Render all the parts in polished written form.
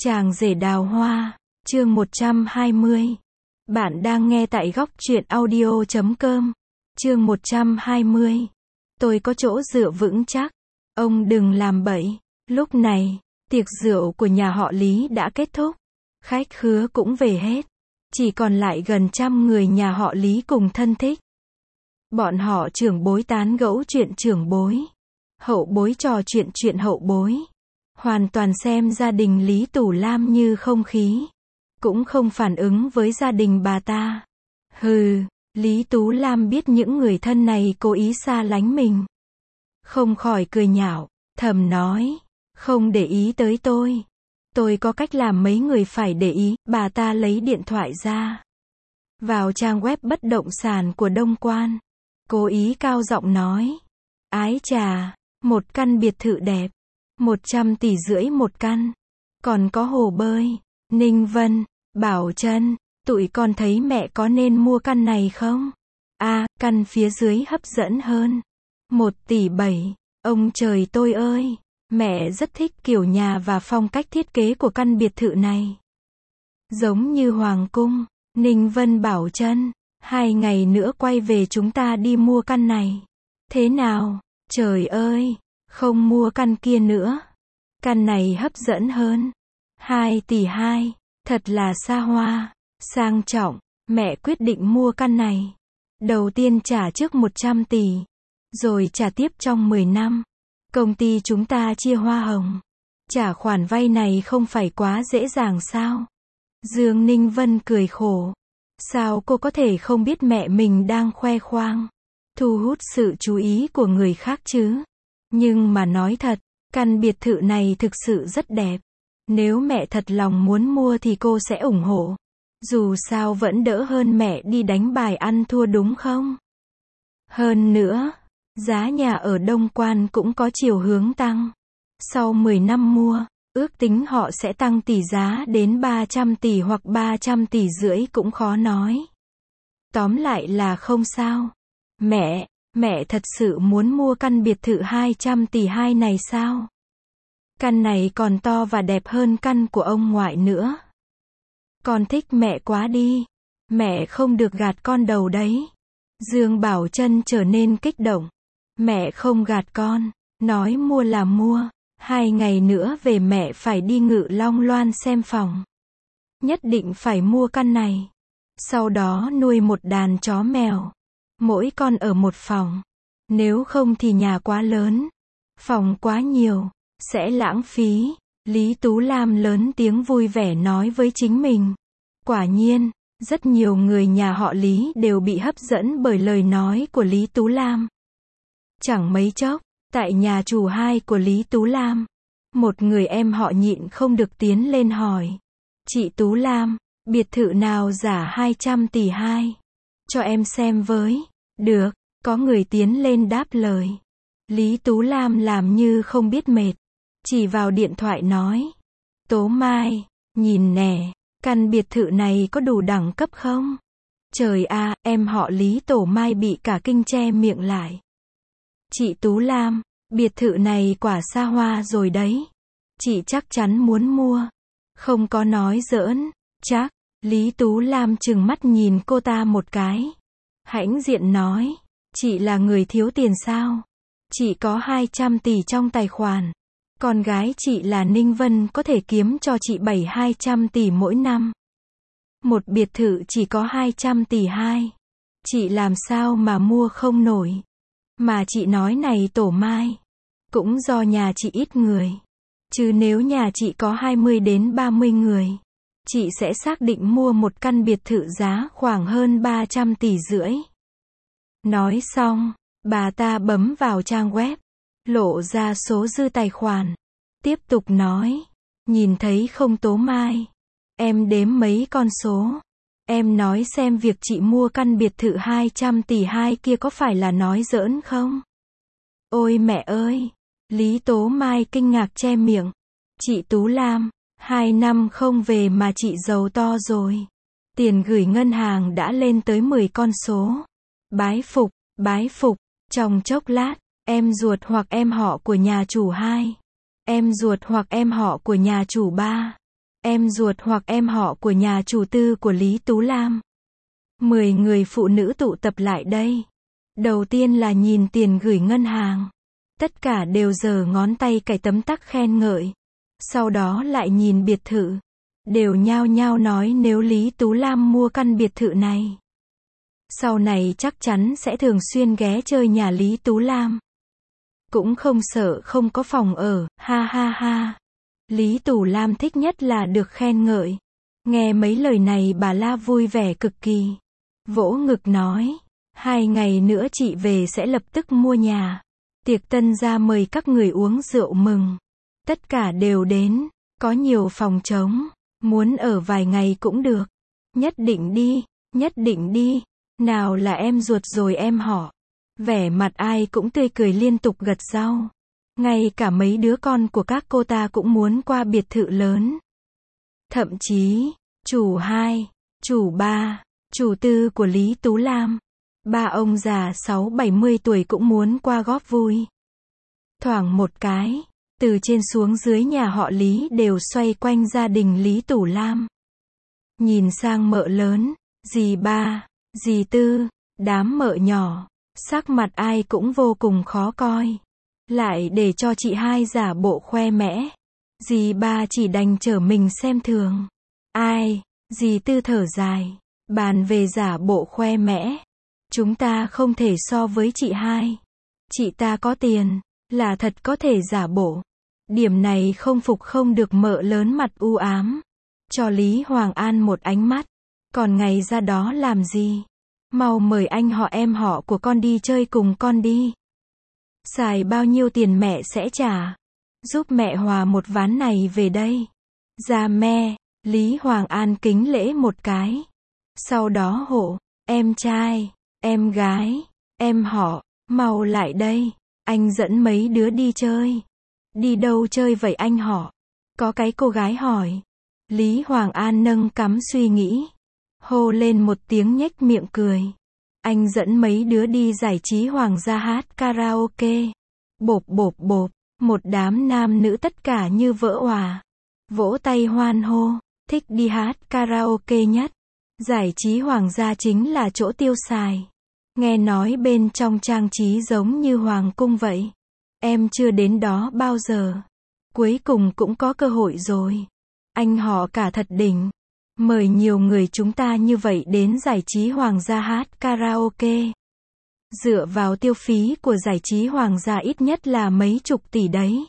Chàng rể đào hoa, chương 120. Bạn đang nghe tại góc truyện audio.com. Chương 120. Tôi có chỗ dựa vững chắc. Ông đừng làm bậy. Lúc này, tiệc rượu của nhà họ Lý đã kết thúc. Khách khứa cũng về hết. Chỉ còn lại gần 100 người nhà họ Lý cùng thân thích. Bọn họ trưởng bối tán gẫu chuyện trưởng bối. Hậu bối trò chuyện hậu bối. Hoàn toàn xem gia đình Lý Tủ Lam như không khí. Cũng không phản ứng với gia đình bà ta. Hừ, Lý Tú Lam biết những người thân này cố ý xa lánh mình. Không khỏi cười nhạo, thầm nói, không để ý tới tôi. Tôi có cách làm mấy người phải để ý. Bà ta lấy điện thoại ra. Vào trang web bất động sản của Đông Quan. Cố ý cao giọng nói. Ái chà, một căn biệt thự đẹp. 100,5 tỷ một căn. Còn có hồ bơi. Ninh Vân, Bảo Trân, tụi con thấy mẹ có nên mua căn này không? Căn phía dưới hấp dẫn hơn. 1,7 tỷ. Ông trời tôi ơi, mẹ rất thích kiểu nhà và phong cách thiết kế của căn biệt thự này. Giống như hoàng cung. Ninh Vân Bảo Trân, 2 ngày nữa quay về chúng ta đi mua căn này. Thế nào? Trời ơi, không mua căn kia nữa. Căn này hấp dẫn hơn. 2,2 tỷ, thật là xa hoa, sang trọng. Mẹ quyết định mua căn này. Đầu tiên trả trước 100 tỷ, rồi trả tiếp trong 10 năm. Công ty chúng ta chia hoa hồng. Trả khoản vay này không phải quá dễ dàng sao? Dương Ninh Vân cười khổ. Sao cô có thể không biết mẹ mình đang khoe khoang, thu hút sự chú ý của người khác chứ? Nhưng mà nói thật, căn biệt thự này thực sự rất đẹp. Nếu mẹ thật lòng muốn mua thì cô sẽ ủng hộ. Dù sao vẫn đỡ hơn mẹ đi đánh bài ăn thua đúng không? Hơn nữa, giá nhà ở Đông Quan cũng có chiều hướng tăng. Sau 10 năm mua, ước tính họ sẽ tăng tỷ giá đến 300 tỷ hoặc 350 tỷ cũng khó nói. Tóm lại là không sao. Mẹ thật sự muốn mua căn biệt thự 200,2 tỷ này sao? Căn này còn to và đẹp hơn căn của ông ngoại nữa. Con thích mẹ quá đi. Mẹ không được gạt con đầu đấy. Dương Bảo Trân trở nên kích động. Mẹ không gạt con. Nói mua là mua. 2 ngày nữa về mẹ phải đi Ngự Long Loan xem phòng. Nhất định phải mua căn này. Sau đó nuôi một đàn chó mèo. Mỗi con ở một phòng. Nếu không thì nhà quá lớn. Phòng quá nhiều. Sẽ lãng phí. Lý Tú Lam lớn tiếng vui vẻ nói với chính mình. Quả nhiên, rất nhiều người nhà họ Lý đều bị hấp dẫn bởi lời nói của Lý Tú Lam. Chẳng mấy chốc, tại nhà chủ 2 của Lý Tú Lam, một người em họ nhịn không được tiến lên hỏi. Chị Tú Lam, biệt thự nào giả 200,2 tỷ? Cho em xem với. Được, có người tiến lên đáp lời. Lý Tú Lam làm như không biết mệt. Chỉ vào điện thoại nói. Tố Mai, nhìn nè, căn biệt thự này có đủ đẳng cấp không? Trời à, em họ Lý Tổ Mai bị cả kinh che miệng lại. Chị Tú Lam, biệt thự này quả xa hoa rồi đấy. Chị chắc chắn muốn mua. Không có nói giỡn, chắc. Lý Tú Lam trừng mắt nhìn cô ta một cái. Hãnh diện nói, chị là người thiếu tiền sao? Chị có 200 tỷ trong tài khoản. Con gái chị là Ninh Vân có thể kiếm cho chị 200 tỷ mỗi năm. Một biệt thự chỉ có 200,2 tỷ. Chị làm sao mà mua không nổi. Mà chị nói này Tổ Mai, cũng do nhà chị ít người. Chứ nếu nhà chị có 20 đến 30 người, chị sẽ xác định mua một căn biệt thự giá khoảng hơn 350,5 tỷ. Nói xong, bà ta bấm vào trang web, lộ ra số dư tài khoản. Tiếp tục nói, nhìn thấy không Tố Mai? Em đếm mấy con số. Em nói xem việc chị mua căn biệt thự 200,2 tỷ kia có phải là nói giỡn không? Ôi mẹ ơi! Lý Tố Mai kinh ngạc che miệng. Chị Tú Lam, 2 năm không về mà chị giàu to rồi. Tiền gửi ngân hàng đã lên tới 10 con số. Bái phục. Trong chốc lát, em ruột hoặc em họ của nhà chủ 2. Em ruột hoặc em họ của nhà chủ 3. em ruột hoặc em họ của nhà chủ tư của Lý Tú Lam. 10 người phụ nữ tụ tập lại đây. Đầu tiên là nhìn tiền gửi ngân hàng. Tất cả đều giơ ngón tay cài tấm tắc khen ngợi. Sau đó lại nhìn biệt thự. Đều nhao nhao nói nếu Lý Tú Lam mua căn biệt thự này, sau này chắc chắn sẽ thường xuyên ghé chơi nhà Lý Tú Lam. Cũng không sợ không có phòng ở, ha ha ha. Lý Tú Lam thích nhất là được khen ngợi. Nghe mấy lời này bà La vui vẻ cực kỳ. Vỗ ngực nói, 2 ngày nữa chị về sẽ lập tức mua nhà. Tiệc tân gia mời các người uống rượu mừng. Tất cả đều đến, có nhiều phòng trống, muốn ở vài ngày cũng được. Nhất định đi, nhất định đi. Nào là em ruột rồi em họ. Vẻ mặt ai cũng tươi cười liên tục gật gau. Ngay cả mấy đứa con của các cô ta cũng muốn qua biệt thự lớn. Thậm chí, chủ 2, chủ 3, chủ tư của Lý Tú Lam, ba ông già 60-70 tuổi cũng muốn qua góp vui. Thoảng một cái, từ trên xuống dưới nhà họ Lý đều xoay quanh gia đình Lý Tú Lam. Nhìn sang mợ lớn, dì ba, dì tư, đám mợ nhỏ, sắc mặt ai cũng vô cùng khó coi. Lại để cho chị 2 giả bộ khoe mẽ. Dì ba chỉ đành trở mình xem thường. Ai, dì tư thở dài, bàn về giả bộ khoe mẽ. Chúng ta không thể so với chị 2. Chị ta có tiền, là thật có thể giả bộ. Điểm này không phục không được mợ lớn mặt u ám. Cho Lý Hoàng An một ánh mắt. Còn ngày ra đó làm gì? Mau mời anh họ em họ của con đi chơi cùng con đi. Xài bao nhiêu tiền mẹ sẽ trả. Giúp mẹ hòa một ván này về đây. Ra me, Lý Hoàng An kính lễ một cái. Sau đó hộ, em trai, em gái, em họ, mau lại đây. Anh dẫn mấy đứa đi chơi. Đi đâu chơi vậy anh họ? Có cái cô gái hỏi. Lý Hoàng An nâng cằm suy nghĩ. Hô lên một tiếng nhếch miệng cười. Anh dẫn mấy đứa đi giải trí hoàng gia hát karaoke. Bộp bộp bộp, một đám nam nữ tất cả như vỡ òa. Vỗ tay hoan hô, thích đi hát karaoke nhất. Giải trí hoàng gia chính là chỗ tiêu xài. Nghe nói bên trong trang trí giống như hoàng cung vậy. Em chưa đến đó bao giờ. Cuối cùng cũng có cơ hội rồi. Anh họ cả thật đỉnh. Mời nhiều người chúng ta như vậy đến giải trí hoàng gia hát karaoke. Dựa vào tiêu phí của giải trí hoàng gia ít nhất là mấy chục tỷ đấy.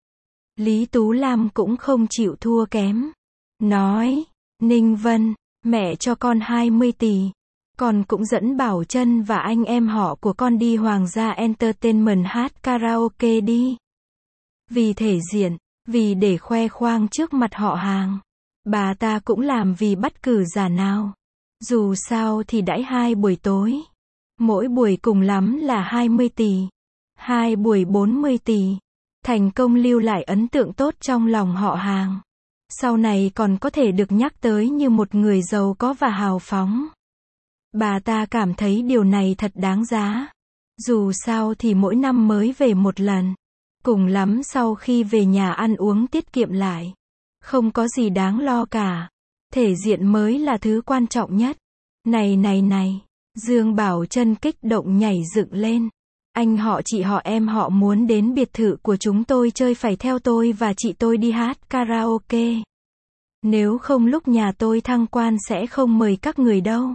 Lý Tú Lam cũng không chịu thua kém. Nói, Ninh Vân, mẹ cho con 20 tỷ. Con cũng dẫn Bảo Trân và anh em họ của con đi Hoàng gia Entertainment hát karaoke đi. Vì thể diện, vì để khoe khoang trước mặt họ hàng. Bà ta cũng làm vì bắt cử giả nào. Dù sao thì đãi 2 buổi tối. Mỗi buổi cùng lắm là 20 tỷ. 2 buổi 40 tỷ. Thành công lưu lại ấn tượng tốt trong lòng họ hàng. Sau này còn có thể được nhắc tới như một người giàu có và hào phóng. Bà ta cảm thấy điều này thật đáng giá. Dù sao thì mỗi năm mới về một lần. Cùng lắm sau khi về nhà ăn uống tiết kiệm lại. Không có gì đáng lo cả. Thể diện mới là thứ quan trọng nhất. Này này này. Dương Bảo Trân kích động nhảy dựng lên. Anh họ chị họ em họ muốn đến biệt thự của chúng tôi chơi phải theo tôi và chị tôi đi hát karaoke. Nếu không lúc nhà tôi thăng quan sẽ không mời các người đâu.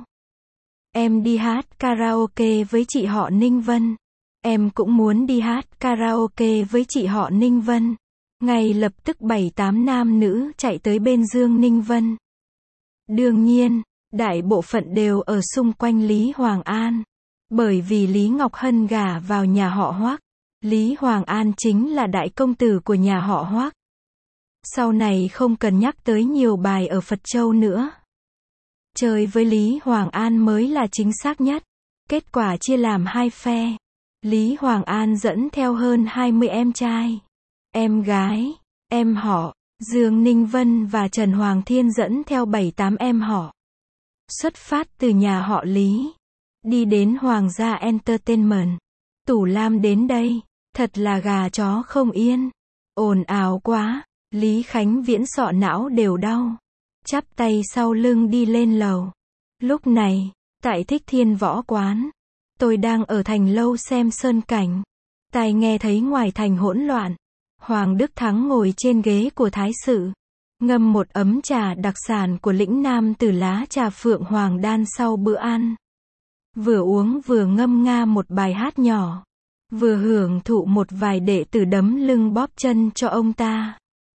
Em đi hát karaoke với chị họ Ninh Vân. Em cũng muốn đi hát karaoke với chị họ Ninh Vân. Ngay lập tức 7-8 nam nữ chạy tới bên Dương Ninh Vân. Đương nhiên, đại bộ phận đều ở xung quanh Lý Hoàng An. Bởi vì Lý Ngọc Hân gả vào nhà họ Hoắc. Lý Hoàng An chính là đại công tử của nhà họ Hoắc. Sau này không cần nhắc tới nhiều bài ở Phật Châu nữa. Chơi với Lý Hoàng An mới là chính xác nhất. Kết quả chia làm 2 phe. Lý Hoàng An dẫn theo hơn 20 em trai, em gái, em họ. Dương Ninh Vân và Trần Hoàng Thiên dẫn theo 7-8 em họ. Xuất phát từ nhà họ Lý. Đi đến Hoàng gia Entertainment. Tú Lam đến đây. Thật là gà chó không yên. Ồn ào quá. Lý Khánh Viễn sọ não đều đau. Chắp tay sau lưng đi lên lầu. Lúc này, tại Thích Thiên Võ Quán, tôi đang ở thành lâu xem sơn cảnh. Tai nghe thấy ngoài thành hỗn loạn. Hoàng Đức Thắng ngồi trên ghế của thái sự, ngâm một ấm trà đặc sản của lĩnh Nam từ lá trà phượng hoàng đan sau bữa ăn. Vừa uống vừa ngâm nga một bài hát nhỏ, vừa hưởng thụ một vài đệ tử đấm lưng bóp chân cho ông ta.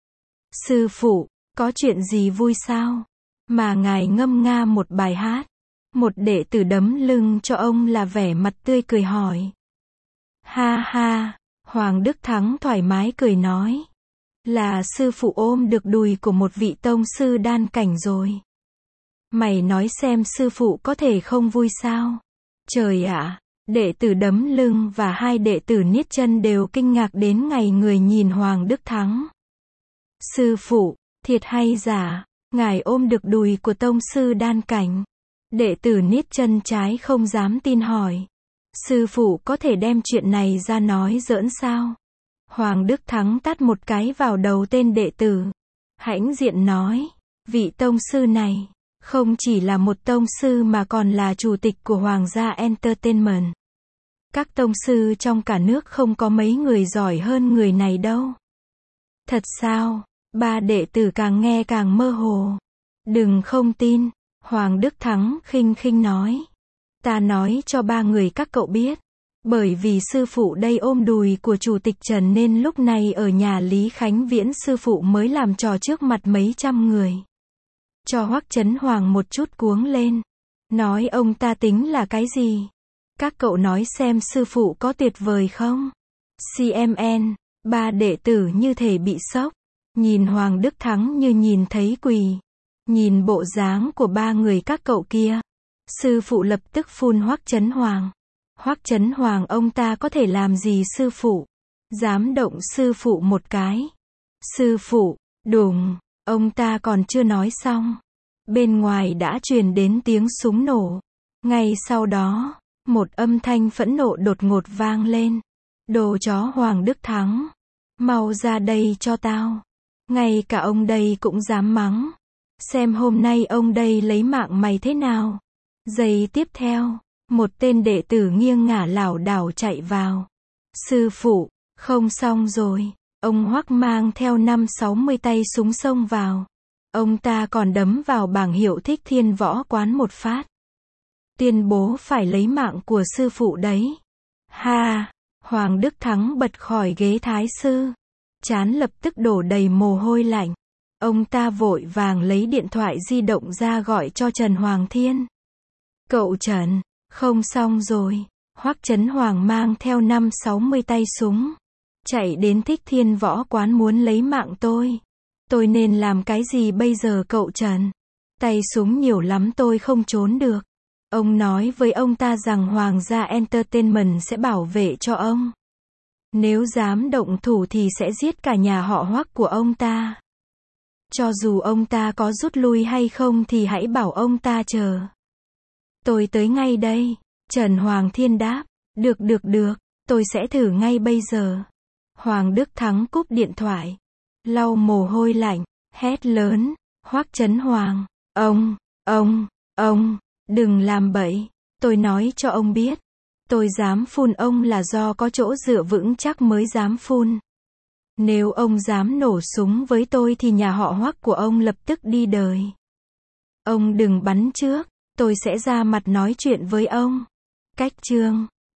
Sư phụ, có chuyện gì vui sao? Mà ngài ngâm nga một bài hát. Một đệ tử đấm lưng cho ông là vẻ mặt tươi cười hỏi. Ha ha, Hoàng Đức Thắng thoải mái cười nói. Là sư phụ ôm được đùi của một vị tông sư đan cảnh rồi. Mày nói xem sư phụ có thể không vui sao? Trời ạ, đệ tử đấm lưng và hai đệ tử niết chân đều kinh ngạc đến ngây người nhìn Hoàng Đức Thắng. Sư phụ, thiệt hay giả, ngài ôm được đùi của tông sư đan cảnh? Đệ tử niết chân trái không dám tin hỏi. Sư phụ có thể đem chuyện này ra nói giỡn sao? Hoàng Đức Thắng tát một cái vào đầu tên đệ tử. Hãnh diện nói, vị tông sư này, không chỉ là một tông sư mà còn là chủ tịch của Hoàng gia Entertainment. Các tông sư trong cả nước không có mấy người giỏi hơn người này đâu. Thật sao? Ba đệ tử càng nghe càng mơ hồ. Đừng không tin, Hoàng Đức Thắng khinh khinh nói. Ta nói cho ba người các cậu biết. Bởi vì sư phụ đây ôm đùi của chủ tịch Trần nên lúc này ở nhà Lý Khánh Viễn sư phụ mới làm trò trước mặt mấy trăm người. Cho Hoắc Chấn Hoàng một chút cuống lên. Nói ông ta tính là cái gì? Các cậu nói xem sư phụ có tuyệt vời không? CMN, ba đệ tử như thể bị sốc. Nhìn Hoàng Đức Thắng như nhìn thấy quỷ. Nhìn bộ dáng của ba người các cậu kia. Sư phụ lập tức phun Hoắc Chấn Hoàng. Hoắc Chấn Hoàng ông ta có thể làm gì sư phụ? Dám động sư phụ một cái. Sư phụ, đùng, ông ta còn chưa nói xong. Bên ngoài đã truyền đến tiếng súng nổ. Ngay sau đó, một âm thanh phẫn nộ đột ngột vang lên. Đồ chó Hoàng Đức Thắng. Mau ra đây cho tao. Ngay cả ông đây cũng dám mắng. Xem hôm nay ông đây lấy mạng mày thế nào. Giây tiếp theo, một tên đệ tử nghiêng ngả lảo đảo chạy vào. Sư phụ, không xong rồi. Ông Hoắc mang theo 5-60 tay súng xông vào. Ông ta còn đấm vào bảng hiệu Thích Thiên Võ Quán một phát. Tuyên bố phải lấy mạng của sư phụ đấy. Ha! Hoàng Đức Thắng bật khỏi ghế thái sư. Trán lập tức đổ đầy mồ hôi lạnh. Ông ta vội vàng lấy điện thoại di động ra gọi cho Trần Hoàng Thiên. Cậu Trần, không xong rồi. Hoắc Chấn Hoàng mang theo 5-60 tay súng. Chạy đến Thích Thiên Võ Quán muốn lấy mạng tôi. Tôi nên làm cái gì bây giờ cậu Trần? Tay súng nhiều lắm tôi không trốn được. Ông nói với ông ta rằng Hoàng gia Entertainment sẽ bảo vệ cho ông. Nếu dám động thủ thì sẽ giết cả nhà họ Hoắc của ông ta. Cho dù ông ta có rút lui hay không thì hãy bảo ông ta chờ. Tôi tới ngay đây. Trần Hoàng Thiên đáp. Được, tôi sẽ thử ngay bây giờ. Hoàng Đức Thắng cúp điện thoại. Lau mồ hôi lạnh, hét lớn. Hoắc Chấn Hoàng, ông, đừng làm bậy. Tôi nói cho ông biết. Tôi dám phun ông là do có chỗ dựa vững chắc mới dám phun. Nếu ông dám nổ súng với tôi thì nhà họ Hoắc của ông lập tức đi đời. Ông đừng bắn trước, tôi sẽ ra mặt nói chuyện với ông. Cách chương